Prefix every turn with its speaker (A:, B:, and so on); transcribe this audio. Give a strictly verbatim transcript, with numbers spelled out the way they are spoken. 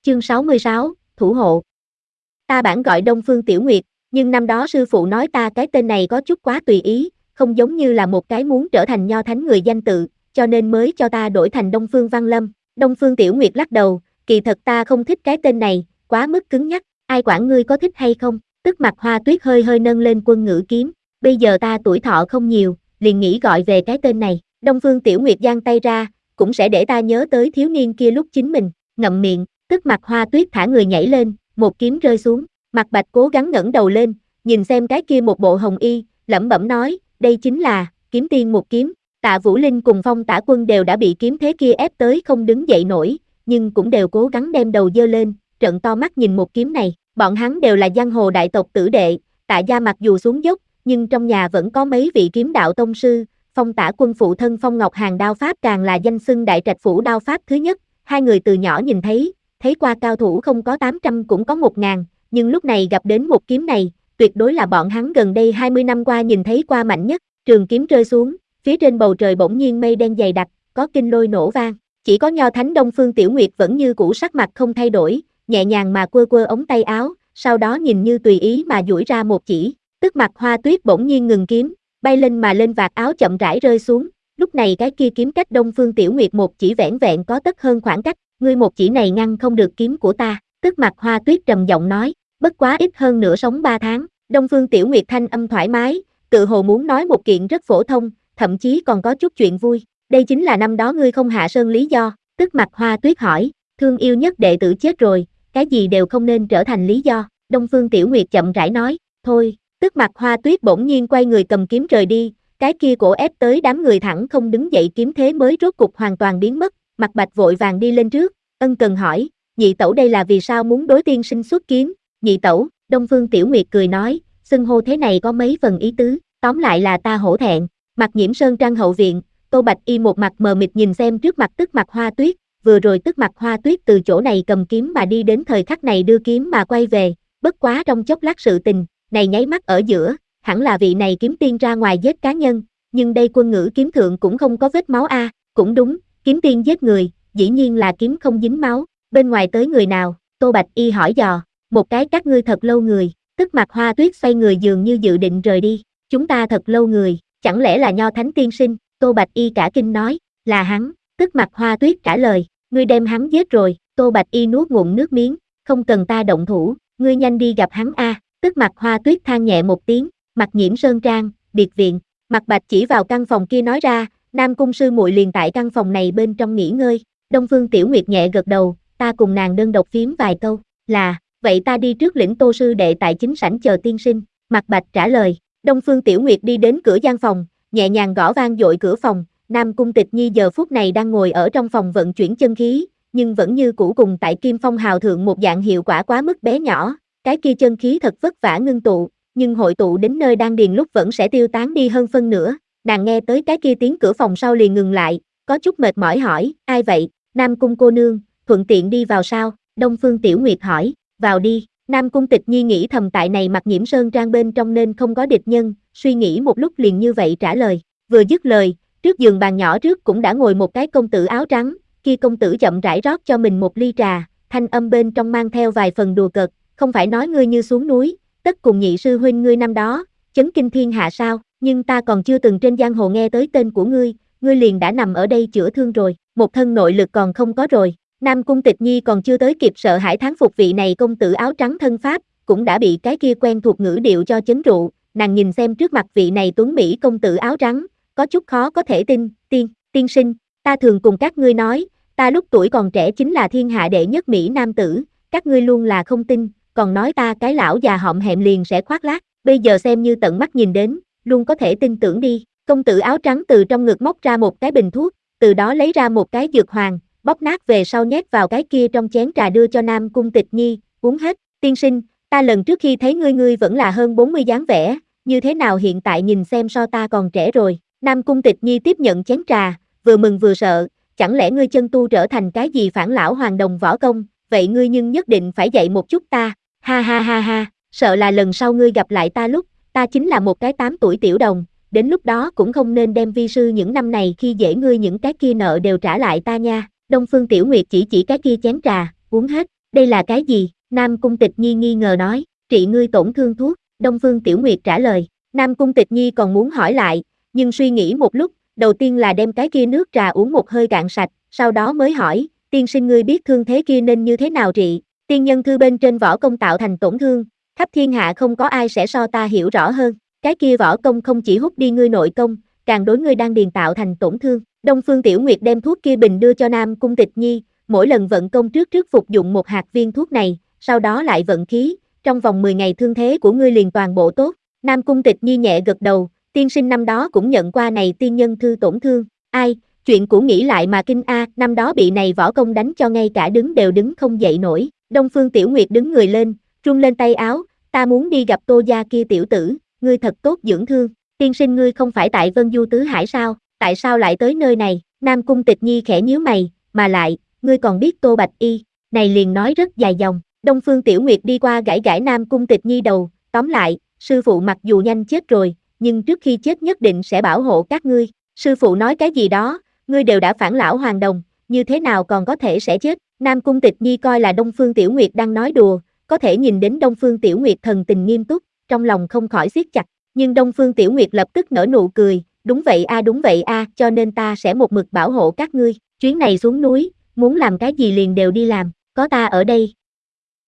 A: Chương sáu mươi sáu, Thủ hộ. Ta bản gọi Đông Phương Tiểu Nguyệt, nhưng năm đó sư phụ nói ta cái tên này có chút quá tùy ý, không giống như là một cái muốn trở thành nho thánh người danh tự, cho nên mới cho ta đổi thành Đông Phương Văn Lâm. Đông Phương Tiểu Nguyệt lắc đầu, kỳ thật ta không thích cái tên này, quá mức cứng nhắc, ai quản ngươi có thích hay không. Tức Mặt Hoa Tuyết hơi hơi nâng lên quân ngữ kiếm, bây giờ ta tuổi thọ không nhiều, liền nghĩ gọi về cái tên này. Đông Phương Tiểu Nguyệt giang tay ra, cũng sẽ để ta nhớ tới thiếu niên kia lúc chính mình, ngậm miệng. Tức Mặt Hoa Tuyết thả người nhảy lên, một kiếm rơi xuống. Mạc Bạch cố gắng ngẩng đầu lên, nhìn xem cái kia một bộ hồng y, lẩm bẩm nói, đây chính là kiếm tiên một kiếm. Tạ Vũ Linh cùng Phong Tả Quân đều đã bị kiếm thế kia ép tới không đứng dậy nổi, nhưng cũng đều cố gắng đem đầu dơ lên, trợn to mắt nhìn một kiếm này. Bọn hắn đều là giang hồ đại tộc tử đệ, Tạ gia mặc dù xuống dốc, nhưng trong nhà vẫn có mấy vị kiếm đạo tông sư. Phong Tả Quân phụ thân Phong Ngọc Hàng đao pháp càng là danh xưng đại trạch phủ đao pháp thứ nhất. Hai người từ nhỏ nhìn thấy, thấy qua cao thủ không có tám trăm cũng có một ngàn, nhưng lúc này gặp đến một kiếm này, tuyệt đối là bọn hắn gần đây hai mươi năm qua nhìn thấy qua mạnh nhất. Trường kiếm rơi xuống, phía trên bầu trời bỗng nhiên mây đen dày đặc, có kinh lôi nổ vang. Chỉ có nho thánh Đông Phương Tiểu Nguyệt vẫn như cũ sắc mặt không thay đổi, nhẹ nhàng mà quơ quơ ống tay áo, sau đó nhìn như tùy ý mà duỗi ra một chỉ. Tức Mặt Hoa Tuyết bỗng nhiên ngừng kiếm, bay lên mà lên vạt áo chậm rãi rơi xuống. Lúc này cái kia kiếm cách Đông Phương Tiểu Nguyệt một chỉ vẻn vẹn có tất hơn khoảng cách, ngươi một chỉ này ngăn không được kiếm của ta. Tức Mặt Hoa Tuyết trầm giọng nói, bất quá ít hơn nửa sống ba tháng. Đông Phương Tiểu Nguyệt thanh âm thoải mái, tự hồ muốn nói một kiện rất phổ thông, thậm chí còn có chút chuyện vui. Đây chính là năm đó ngươi không hạ sơn lý do. Tức Mặt Hoa Tuyết hỏi, thương yêu nhất đệ tử chết rồi, cái gì đều không nên trở thành lý do. Đông Phương Tiểu Nguyệt chậm rãi nói, thôi. Tức Mặt Hoa Tuyết bỗng nhiên quay người cầm kiếm rời đi, cái kia cổ ép tới đám người thẳng không đứng dậy kiếm thế mới rốt cục hoàn toàn biến mất. Mạc Bạch vội vàng đi lên trước, ân cần hỏi, nhị tẩu đây là vì sao muốn đối tiên sinh xuất kiếm? Nhị tẩu, Đông Phương Tiểu Nguyệt cười nói, xưng hô thế này có mấy phần ý tứ, tóm lại là ta hổ thẹn. Mặt Nhiễm Sơn Trang hậu viện, Tô Bạch Y một mặt mờ mịt nhìn xem trước mặt Tức Mặt Hoa Tuyết, vừa rồi Tức Mặt Hoa Tuyết từ chỗ này cầm kiếm mà đi đến thời khắc này đưa kiếm mà quay về, bất quá trong chốc lát sự tình này nháy mắt ở giữa, hẳn là vị này kiếm tiên ra ngoài giết cá nhân, nhưng đây quân ngữ kiếm thượng cũng không có vết máu a, à. Cũng đúng, kiếm tiên giết người, dĩ nhiên là kiếm không dính máu, bên ngoài tới người nào? Tô Bạch Y hỏi dò, một cái các ngươi thật lâu người. Tức Mặt Hoa Tuyết xoay người dường như dự định rời đi, chúng ta thật lâu người, chẳng lẽ là nho thánh tiên sinh? Tô Bạch Y cả kinh nói, là hắn. Tức Mặt Hoa Tuyết trả lời, ngươi đem hắn giết rồi. Tô Bạch Y nuốt ngụm nước miếng, không cần ta động thủ, ngươi nhanh đi gặp hắn a. À. Tức Mặt Hoa Tuyết than nhẹ một tiếng, Mặt Nhiễm Sơn Trang, biệt viện. Mạc Bạch chỉ vào căn phòng kia nói ra, Nam Cung sư muội liền tại căn phòng này bên trong nghỉ ngơi. Đông Phương Tiểu Nguyệt nhẹ gật đầu, ta cùng nàng đơn độc phím vài câu, là, vậy ta đi trước lĩnh Tô sư đệ tại chính sảnh chờ tiên sinh. Mạc Bạch trả lời. Đông Phương Tiểu Nguyệt đi đến cửa gian phòng, nhẹ nhàng gõ vang dội cửa phòng. Nam Cung Tịch Nhi giờ phút này đang ngồi ở trong phòng vận chuyển chân khí, nhưng vẫn như cũ cùng tại Kim Phong Hào thượng một dạng hiệu quả quá mức bé nhỏ. Cái kia chân khí thật vất vả ngưng tụ, nhưng hội tụ đến nơi đang điền lúc vẫn sẽ tiêu tán đi hơn phân nửa. Nàng nghe tới cái kia tiếng cửa phòng sau liền ngừng lại, có chút mệt mỏi hỏi, ai vậy? Nam Cung cô nương, thuận tiện đi vào sao? Đông Phương Tiểu Nguyệt hỏi, vào đi. Nam Cung Tịch Nhi nghĩ thầm tại này Mặt Nhiễm Sơn Trang bên trong nên không có địch nhân, suy nghĩ một lúc liền như vậy trả lời. Vừa dứt lời, trước giường bàn nhỏ trước cũng đã ngồi một cái công tử áo trắng, kia công tử chậm rãi rót cho mình một ly trà, thanh âm bên trong mang theo vài phần đùa cợt, không phải nói ngươi như xuống núi, tất cùng nhị sư huynh ngươi năm đó, chấn kinh thiên hạ sao, nhưng ta còn chưa từng trên giang hồ nghe tới tên của ngươi, ngươi liền đã nằm ở đây chữa thương rồi, một thân nội lực còn không có rồi. Nam Cung Tịch Nhi còn chưa tới kịp sợ hãi thán phục vị này công tử áo trắng thân pháp, cũng đã bị cái kia quen thuộc ngữ điệu cho chấn trụ. Nàng nhìn xem trước mặt vị này tuấn mỹ công tử áo trắng, có chút khó có thể tin. Tiên, tiên sinh, ta thường cùng các ngươi nói, ta lúc tuổi còn trẻ chính là thiên hạ đệ nhất mỹ nam tử, các ngươi luôn là không tin, còn nói ta cái lão già hõm hẹm liền sẽ khoác lác, bây giờ xem như tận mắt nhìn đến, luôn có thể tin tưởng đi. Công tử áo trắng từ trong ngực móc ra một cái bình thuốc, từ đó lấy ra một cái dược hoàng, bóp nát về sau nhét vào cái kia trong chén trà đưa cho Nam Cung Tịch Nhi, uống hết. Tiên sinh, ta lần trước khi thấy ngươi ngươi vẫn là hơn bốn mươi dáng vẻ, như thế nào hiện tại nhìn xem so ta còn trẻ rồi. Nam Cung Tịch Nhi tiếp nhận chén trà, vừa mừng vừa sợ, chẳng lẽ ngươi chân tu trở thành cái gì phản lão hoàng đồng võ công, vậy ngươi nhưng nhất định phải dạy một chút ta. Ha ha ha ha, sợ là lần sau ngươi gặp lại ta lúc, ta chính là một cái tám tuổi tiểu đồng, đến lúc đó cũng không nên đem vi sư những năm này khi dễ ngươi những cái kia nợ đều trả lại ta nha. Đông Phương Tiểu Nguyệt chỉ chỉ cái kia chén trà, uống hết. Đây là cái gì? Nam Cung Tịch Nhi nghi ngờ nói, trị ngươi tổn thương thuốc, Đông Phương Tiểu Nguyệt trả lời. Nam Cung Tịch Nhi còn muốn hỏi lại, nhưng suy nghĩ một lúc, đầu tiên là đem cái kia nước trà uống một hơi cạn sạch, sau đó mới hỏi, tiên sinh ngươi biết thương thế kia nên như thế nào trị? Tiên nhân thư bên trên võ công tạo thành tổn thương, khắp thiên hạ không có ai sẽ so ta hiểu rõ hơn. Cái kia võ công không chỉ hút đi ngươi nội công, càng đối ngươi đang điền tạo thành tổn thương. Đông Phương Tiểu Nguyệt đem thuốc kia bình đưa cho Nam Cung Tịch Nhi, mỗi lần vận công trước trước phục dụng một hạt viên thuốc này, sau đó lại vận khí, trong vòng mười ngày thương thế của ngươi liền toàn bộ tốt. Nam Cung Tịch Nhi nhẹ gật đầu, tiên sinh năm đó cũng nhận qua này tiên nhân thư tổn thương. Ai, chuyện cũ nghĩ lại mà kinh a, năm đó bị này võ công đánh cho ngay cả đứng đều đứng không dậy nổi. Đông Phương Tiểu Nguyệt đứng người lên, rung lên tay áo, ta muốn đi gặp Tô gia kia tiểu tử, ngươi thật tốt dưỡng thương. Tiên sinh ngươi không phải tại Vân Du Tứ Hải sao, tại sao lại tới nơi này? Nam Cung Tịch Nhi khẽ nhíu mày, mà lại, ngươi còn biết Tô Bạch Y, này liền nói rất dài dòng. Đông Phương Tiểu Nguyệt đi qua gãi gãi Nam Cung Tịch Nhi đầu, tóm lại, sư phụ mặc dù nhanh chết rồi, nhưng trước khi chết nhất định sẽ bảo hộ các ngươi. Sư phụ nói cái gì đó, ngươi đều đã phản lão hoàng đồng, như thế nào còn có thể sẽ chết? Nam Cung Tịch Nhi coi là Đông Phương Tiểu Nguyệt đang nói đùa, có thể nhìn đến Đông Phương Tiểu Nguyệt thần tình nghiêm túc, trong lòng không khỏi siết chặt, nhưng Đông Phương Tiểu Nguyệt lập tức nở nụ cười, đúng vậy a đúng vậy a, cho nên ta sẽ một mực bảo hộ các ngươi, chuyến này xuống núi, muốn làm cái gì liền đều đi làm, có ta ở đây,